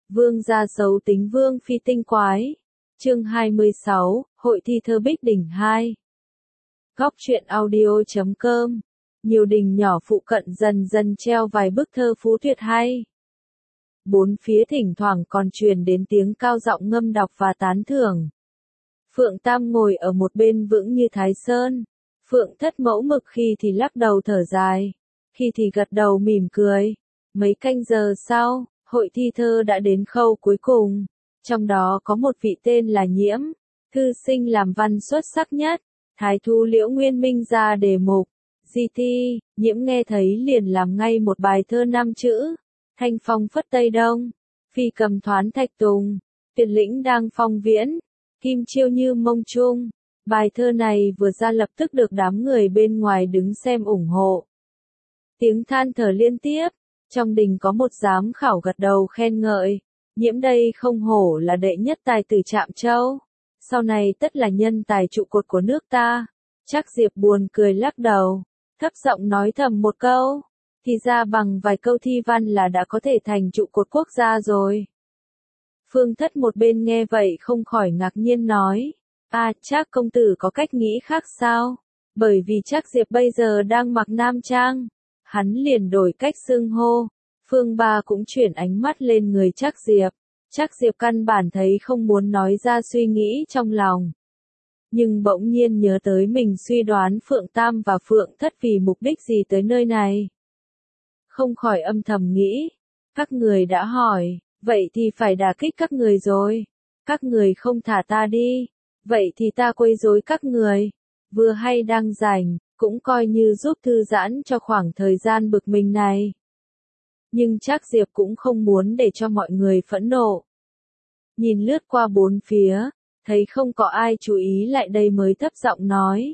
Vương gia xấu tính vương phi tinh quái. Chương 26, Hội thi thơ Bích Đỉnh 2. Góc truyện audio.com. Nhiều đình nhỏ phụ cận dần dần treo vài bức thơ phú tuyệt hay. Bốn phía thỉnh thoảng còn truyền đến tiếng cao giọng ngâm đọc và tán thưởng. Phượng Tam ngồi ở một bên vững như Thái Sơn. Phượng Thất mẫu mực khi thì lắc đầu thở dài, khi thì gật đầu mỉm cười. Mấy canh giờ sau, hội thi thơ đã đến khâu cuối cùng. Trong đó có một vị tên là Nhiễm, thư sinh làm văn xuất sắc nhất. Thái Thu Liễu Nguyên Minh ra đề mục. Di thi, Nhiễm nghe thấy liền làm ngay một bài thơ 5 chữ. Thanh phong phất Tây Đông, phi cầm thoán thạch tùng, tuyệt lĩnh đang phong viễn, kim chiêu như mông trung. Bài thơ này vừa ra lập tức được đám người bên ngoài đứng xem ủng hộ. Tiếng than thở liên tiếp, trong đình có một giám khảo gật đầu khen ngợi. Nhiễm đây không hổ là đệ nhất tài tử Trạm Châu, sau này tất là nhân tài trụ cột của nước ta. Trác Diệp buồn cười lắc đầu, thấp giọng nói thầm một câu, thì ra bằng vài câu thi văn là đã có thể thành trụ cột quốc gia rồi. Phương Thất một bên nghe vậy không khỏi ngạc nhiên nói, Trác công tử có cách nghĩ khác sao? Bởi vì Trác Diệp bây giờ đang mặc nam trang, hắn liền đổi cách xưng hô. Phương Ba cũng chuyển ánh mắt lên người Trác Diệp. Trác Diệp căn bản thấy không muốn nói ra suy nghĩ trong lòng. Nhưng bỗng nhiên nhớ tới mình suy đoán Phượng Tam và Phượng Thất vì mục đích gì tới nơi này. Không khỏi âm thầm nghĩ, các người đã hỏi, vậy thì phải đả kích các người rồi. Các người không thả ta đi, vậy thì ta quấy rối các người. Vừa hay đang rảnh, cũng coi như giúp thư giãn cho khoảng thời gian bực mình này. Nhưng Trác Diệp cũng không muốn để cho mọi người phẫn nộ. Nhìn lướt qua bốn phía, thấy không có ai chú ý lại đây mới thấp giọng nói.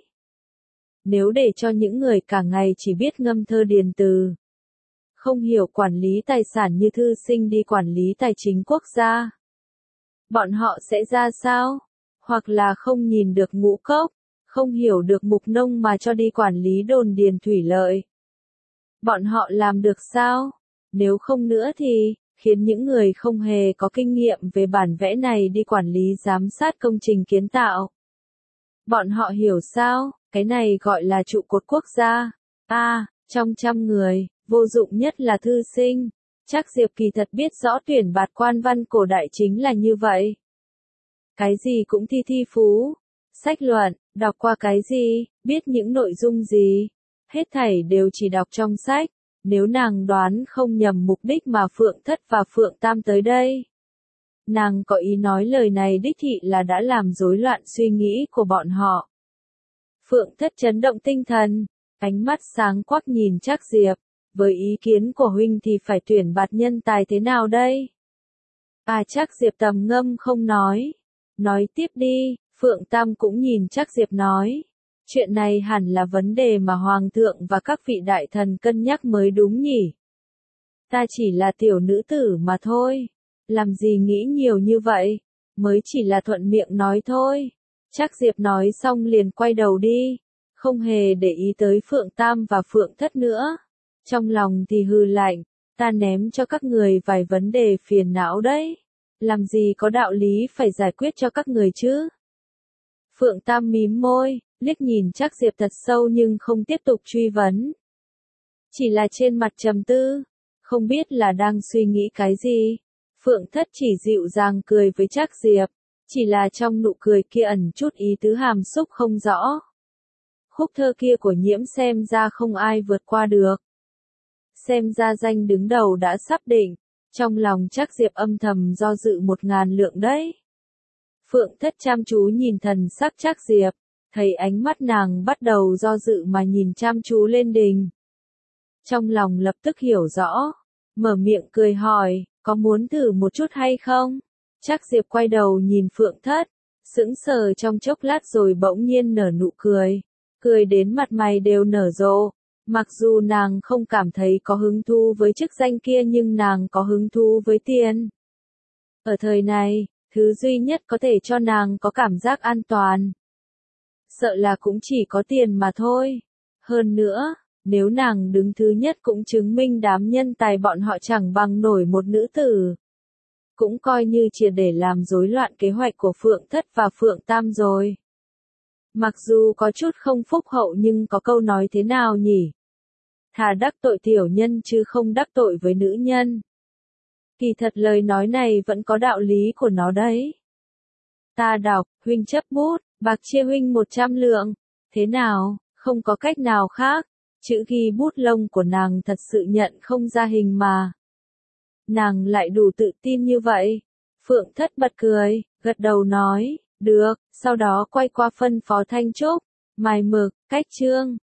Nếu để cho những người cả ngày chỉ biết ngâm thơ điền từ, không hiểu quản lý tài sản như thư sinh đi quản lý tài chính quốc gia, bọn họ sẽ ra sao? Hoặc là không nhìn được ngũ cốc, không hiểu được mục nông mà cho đi quản lý đồn điền thủy lợi. Bọn họ làm được sao? Nếu không nữa thì, khiến những người không hề có kinh nghiệm về bản vẽ này đi quản lý giám sát công trình kiến tạo. Bọn họ hiểu sao? Cái này gọi là trụ cột quốc gia. Trong 100 người, vô dụng nhất là thư sinh. Trác Diệp kỳ thật biết rõ tuyển bạt quan văn cổ đại chính là như vậy. Cái gì cũng thi phú, sách luận, đọc qua cái gì, biết những nội dung gì, hết thảy đều chỉ đọc trong sách. Nếu nàng đoán không nhầm mục đích mà Phượng Thất và Phượng Tam tới đây, nàng có ý nói lời này đích thị là đã làm rối loạn suy nghĩ của bọn họ. Phượng Thất chấn động tinh thần, ánh mắt sáng quắc nhìn Trác Diệp, với ý kiến của huynh thì phải tuyển bạt nhân tài thế nào đây? Trác Diệp trầm ngâm không nói tiếp đi. Phượng Tam cũng nhìn Trác Diệp nói. Chuyện này hẳn là vấn đề mà Hoàng thượng và các vị đại thần cân nhắc mới đúng nhỉ. Ta chỉ là tiểu nữ tử mà thôi. Làm gì nghĩ nhiều như vậy, mới chỉ là thuận miệng nói thôi. Trác Diệp nói xong liền quay đầu đi, không hề để ý tới Phượng Tam và Phượng Thất nữa. Trong lòng thì hừ lạnh, ta ném cho các người vài vấn đề phiền não đấy. Làm gì có đạo lý phải giải quyết cho các người chứ. Phượng Tam mím môi, liếc nhìn Trác Diệp thật sâu nhưng không tiếp tục truy vấn. Chỉ là trên mặt trầm tư, không biết là đang suy nghĩ cái gì. Phượng Thất chỉ dịu dàng cười với Trác Diệp, chỉ là trong nụ cười kia ẩn chút ý tứ hàm xúc không rõ. Khúc thơ kia của Nhiễm xem ra không ai vượt qua được. Xem ra danh đứng đầu đã sắp định, trong lòng Trác Diệp âm thầm do dự 1.000 lượng đấy. Phượng Thất chăm chú nhìn thần sắc Trác Diệp, thấy ánh mắt nàng bắt đầu do dự mà nhìn chăm chú lên đình. Trong lòng lập tức hiểu rõ, mở miệng cười hỏi, có muốn thử một chút hay không? Trác Diệp quay đầu nhìn Phượng Thất, sững sờ trong chốc lát rồi bỗng nhiên nở nụ cười, cười đến mặt mày đều nở rộ. Mặc dù nàng không cảm thấy có hứng thú với chức danh kia nhưng nàng có hứng thú với tiền. Ở thời này, thứ duy nhất có thể cho nàng có cảm giác an toàn, sợ là cũng chỉ có tiền mà thôi. Hơn nữa, nếu nàng đứng thứ nhất cũng chứng minh đám nhân tài bọn họ chẳng bằng nổi một nữ tử. cũng coi như triệt để làm rối loạn kế hoạch của Phượng Thất và Phượng Tam rồi. Mặc dù có chút không phúc hậu nhưng có câu nói thế nào nhỉ? Thà đắc tội tiểu nhân chứ không đắc tội với nữ nhân. Kỳ thật lời nói này vẫn có đạo lý của nó đấy. Ta đọc, huynh chấp bút, bạc chia huynh 100 lượng. Thế nào, không có cách nào khác. Chữ ghi bút lông của nàng thật sự nhận không ra hình mà. Nàng lại đủ tự tin như vậy. Phượng Thất bật cười, gật đầu nói, được, sau đó quay qua phân phó Thanh Trúc, mài mực, cách chương.